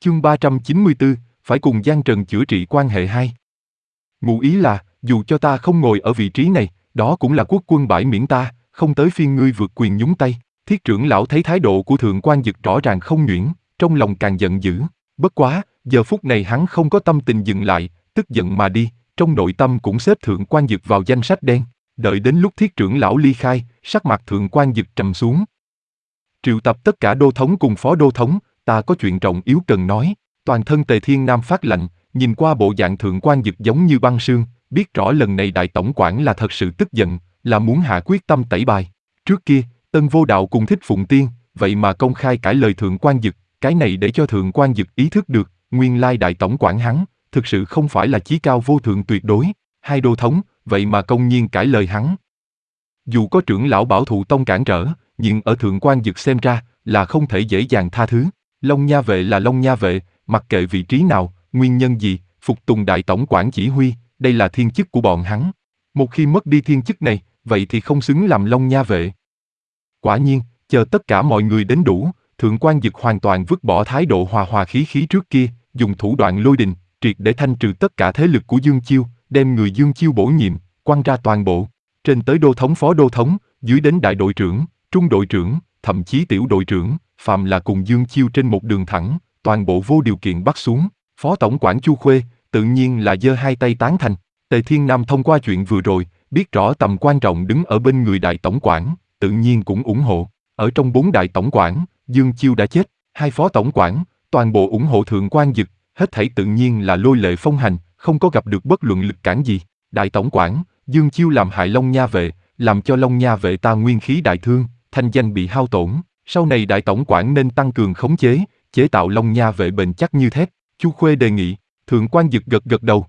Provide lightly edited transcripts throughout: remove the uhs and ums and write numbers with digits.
Chương 394, phải cùng Giang Trần chữa trị quan hệ hai. Ngụ ý là, dù cho ta không ngồi ở vị trí này, đó cũng là quốc quân bãi miễn ta, không tới phiên ngươi vượt quyền nhúng tay. Thiết trưởng lão thấy thái độ của Thượng quan Dực rõ ràng không nhuyễn, trong lòng càng giận dữ. Bất quá, giờ phút này hắn không có tâm tình dừng lại, tức giận mà đi, trong nội tâm cũng xếp Thượng quan Dực vào danh sách đen. Đợi đến lúc thiết trưởng lão ly khai, sắc mặt Thượng quan Dực trầm xuống. Triệu tập tất cả đô thống cùng phó đô thống, ta có chuyện trọng yếu cần nói. Toàn thân Tề Thiên Nam phát lạnh, nhìn qua bộ dạng Thượng quan Dực giống như băng sương, biết rõ lần này đại tổng quản là thật sự tức giận, là muốn hạ quyết tâm tẩy bài. Trước kia, Tân Vô Đạo cùng Thích Phụng Tiên, vậy mà công khai cãi lời Thượng quan Dực, cái này để cho Thượng quan Dực ý thức được, nguyên lai đại tổng quản hắn, thực sự không phải là chí cao vô thượng tuyệt đối. Hai đô thống, vậy mà công nhiên cãi lời hắn. Dù có trưởng lão Bảo Thụ Tông cản trở, nhưng ở Thượng quan Dực xem ra, là không thể dễ dàng tha thứ. Long Nha vệ là Long Nha vệ, mặc kệ vị trí nào, nguyên nhân gì, phục tùng đại tổng quản chỉ huy, đây là thiên chức của bọn hắn. Một khi mất đi thiên chức này, vậy thì không xứng làm Long Nha vệ. Quả nhiên, chờ tất cả mọi người đến đủ, Thượng quan Dực hoàn toàn vứt bỏ thái độ hòa hòa khí khí trước kia, dùng thủ đoạn lôi đình, triệt để thanh trừ tất cả thế lực của Dương Chiêu, đem người Dương Chiêu bổ nhiệm, quăng ra toàn bộ. Trên tới đô thống phó đô thống, dưới đến đại đội trưởng, trung đội trưởng, thậm chí tiểu đội trưởng, phàm là cùng Dương Chiêu trên một đường thẳng, toàn bộ vô điều kiện bắt xuống. Phó tổng quản Chu Khuê, tự nhiên là giơ hai tay tán thành. Tề Thiên Nam thông qua chuyện vừa rồi, biết rõ tầm quan trọng đứng ở bên người đại tổng quản, tự nhiên cũng ủng hộ. Ở trong 4 đại tổng quản, Dương Chiêu đã chết, 2 phó tổng quản, toàn bộ ủng hộ Thượng quan Dực, hết thảy tự nhiên là lôi lệ phong hành, không có gặp được bất luận lực cản gì. Đại tổng quản, Dương Chiêu làm hại Long Nha vệ, làm cho Long Nha vệ ta nguyên khí đại thương, thanh danh bị hao tổn. Sau này đại tổng quản nên tăng cường khống chế, chế tạo Long Nha vệ bền chắc như thép. Chu Khuê đề nghị. Thượng quan Dực gật gật đầu.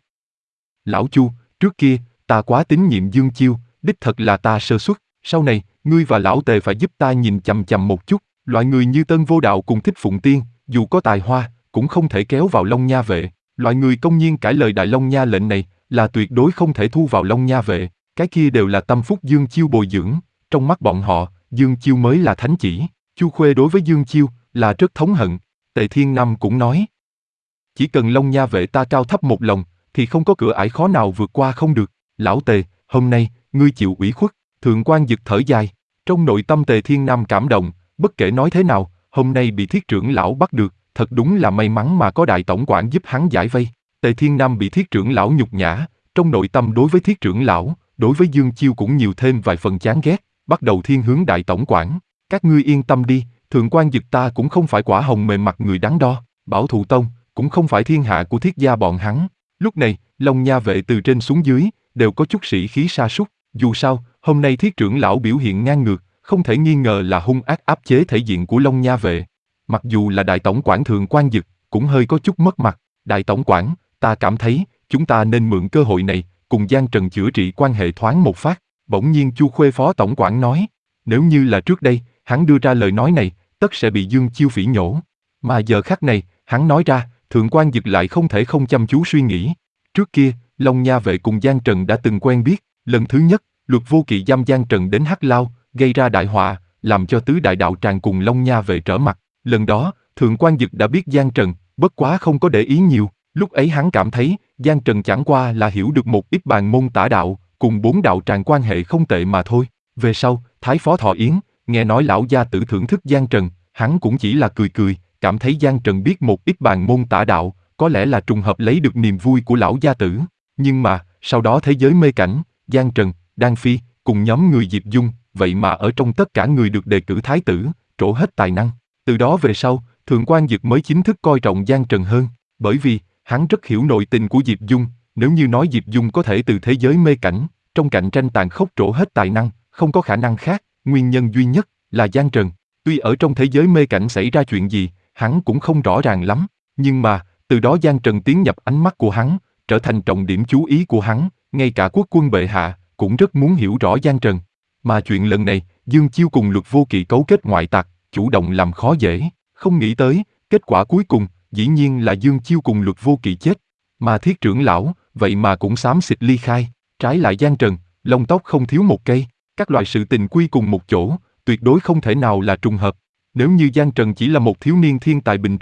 Lão Chu, trước kia, ta quá tín nhiệm Dương Chiêu, đích thật là ta sơ suất. Sau này, ngươi và lão Tề phải giúp ta nhìn chằm chằm một chút. Loại người như Tân Vô Đạo cùng Thích Phụng Tiên, dù có tài hoa, cũng không thể kéo vào Long Nha vệ. Loại người công nhiên cãi lời Đại Long Nha lệnh này, là tuyệt đối không thể thu vào Long Nha vệ. Cái kia đều là tâm phúc Dương Chiêu bồi dưỡng. Trong mắt bọn họ, Dương Chiêu mới là thánh chỉ. Chu Khuê đối với Dương Chiêu là rất thống hận. Tề Thiên Nam cũng nói, chỉ cần Long Nha vệ ta cao thấp một lòng, thì không có cửa ải khó nào vượt qua không được. Lão Tề, hôm nay, ngươi chịu ủy khuất. Thượng quan Dực thở dài. Trong nội tâm Tề Thiên Nam cảm động, bất kể nói thế nào, hôm nay bị thiết trưởng lão bắt được, thật đúng là may mắn mà có đại tổng quản giúp hắn giải vây. Tề Thiên Nam bị thiết trưởng lão nhục nhã, trong nội tâm đối với thiết trưởng lão, đối với Dương Chiêu cũng nhiều thêm vài phần chán ghét, bắt đầu thiên hướng đại tổng quản. Các ngươi yên tâm đi, Thượng quan Dực ta cũng không phải quả hồng mềm mặt người đắn đo, Bảo Thụ Tông cũng không phải thiên hạ của thiết gia bọn hắn. Lúc này, Long Nha vệ từ trên xuống dưới, đều có chút sĩ khí sa sút. Dù sao, hôm nay thiết trưởng lão biểu hiện ngang ngược, không thể nghi ngờ là hung ác áp chế thể diện của Long Nha vệ. Mặc dù là đại tổng quản Thượng quan Dực, cũng hơi có chút mất mặt. Đại tổng quản, ta cảm thấy, chúng ta nên mượn cơ hội này, cùng Giang Trần chữa trị quan hệ thoáng một phát. Bỗng nhiên Chu Khuê phó tổng quản nói, nếu như là trước đây, hắn đưa ra lời nói này, tất sẽ bị Dương Chiêu phỉ nhổ. Mà giờ khắc này, hắn nói ra, Thượng quan Dực lại không thể không chăm chú suy nghĩ. Trước kia, Long Nha vệ cùng Giang Trần đã từng quen biết, lần thứ nhất, Luật Vô Kỵ giam Giang Trần đến Hắc Lao, gây ra đại họa, làm cho tứ đại đạo tràng cùng Long Nha vệ trở mặt. Lần đó, Thượng quan Dực đã biết Giang Trần, bất quá không có để ý nhiều. Lúc ấy hắn cảm thấy, Giang Trần chẳng qua là hiểu được một ít bàn môn tả đạo, cùng 4 đạo tràng quan hệ không tệ mà thôi. Về sau, Thái phó Thọ Yến, nghe nói lão gia tử thưởng thức Giang Trần, hắn cũng chỉ là cười cười, cảm thấy Giang Trần biết một ít bàn môn tả đạo, có lẽ là trùng hợp lấy được niềm vui của lão gia tử. Nhưng mà, sau đó thế giới mê cảnh, Giang Trần, Đan Phi, cùng nhóm người Diệp Dung, vậy mà ở trong tất cả người được đề cử thái tử, trổ hết tài năng. Từ đó về sau, Thượng quan Dực mới chính thức coi trọng Giang Trần hơn, bởi vì, hắn rất hiểu nội tình của Diệp Dung, nếu như nói Diệp Dung có thể từ thế giới mê cảnh, trong cạnh tranh tàn khốc trổ hết tài năng, không có khả năng khác, nguyên nhân duy nhất là Giang Trần. Tuy ở trong thế giới mê cảnh xảy ra chuyện gì, hắn cũng không rõ ràng lắm, nhưng mà, từ đó Giang Trần tiến nhập ánh mắt của hắn, trở thành trọng điểm chú ý của hắn, ngay cả quốc quân bệ hạ, cũng rất muốn hiểu rõ Giang Trần. Mà chuyện lần này, Dương Chiêu cùng Luật Vô Kỵ cấu kết ngoại tặc, chủ động làm khó dễ, không nghĩ tới, kết quả cuối cùng, dĩ nhiên là Dương Chiêu cùng Luật Vô Kỵ chết, mà thiết trưởng lão, vậy mà cũng xám xịt ly khai, trái lại Giang Trần, lông tóc không thiếu một cây, các loại sự tình quy cùng một chỗ, tuyệt đối không thể nào là trùng hợp. Nếu như Giang Trần chỉ là một thiếu niên thiên tài bình thường,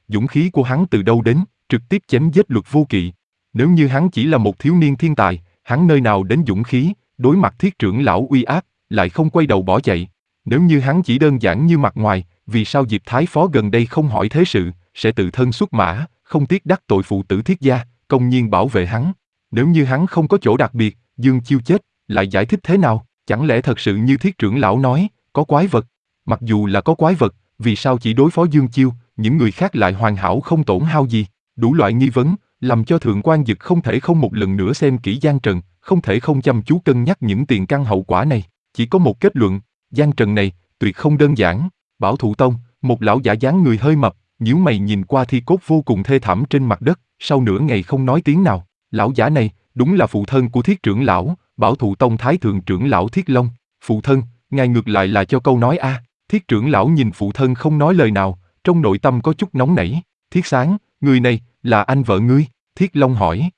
dũng khí của hắn từ đâu đến, trực tiếp chém giết Luật Vô Kỵ. Nếu như hắn chỉ là một thiếu niên thiên tài, hắn nơi nào đến dũng khí, đối mặt Thiết trưởng lão uy áp, lại không quay đầu bỏ chạy. Nếu như hắn chỉ đơn giản như mặt ngoài, vì sao Diệp Thái Phó gần đây không hỏi thế sự, sẽ tự thân xuất mã, không tiếc đắc tội phụ tử Thiết gia, công nhiên bảo vệ hắn. Nếu như hắn không có chỗ đặc biệt, Dương Chiêu chết, lại giải thích thế nào? Chẳng lẽ thật sự như Thiết trưởng lão nói, có quái vật? Mặc dù là có quái vật, vì sao chỉ đối phó Dương Chiêu, những người khác lại hoàn hảo không tổn hao gì? Đủ loại nghi vấn, làm cho Thượng quan Dực không thể không một lần nữa xem kỹ Giang Trần, không thể không chăm chú cân nhắc những tiền căn hậu quả này. Chỉ có một kết luận, Giang Trần này, tuyệt không đơn giản. Bảo Thụ Tông, một lão giả dáng người hơi mập, nhíu mày nhìn qua thi cốt vô cùng thê thảm trên mặt đất, sau nửa ngày không nói tiếng nào. Lão giả này, đúng là phụ thân của Thiết trưởng lão, Bảo Thụ Tông Thái thượng trưởng lão Thiết Long. Phụ thân, ngài ngược lại là cho câu nói a. Thiết trưởng lão nhìn phụ thân không nói lời nào, trong nội tâm có chút nóng nảy. Thiết Sáng, người này, là anh vợ ngươi? Thiết Long hỏi.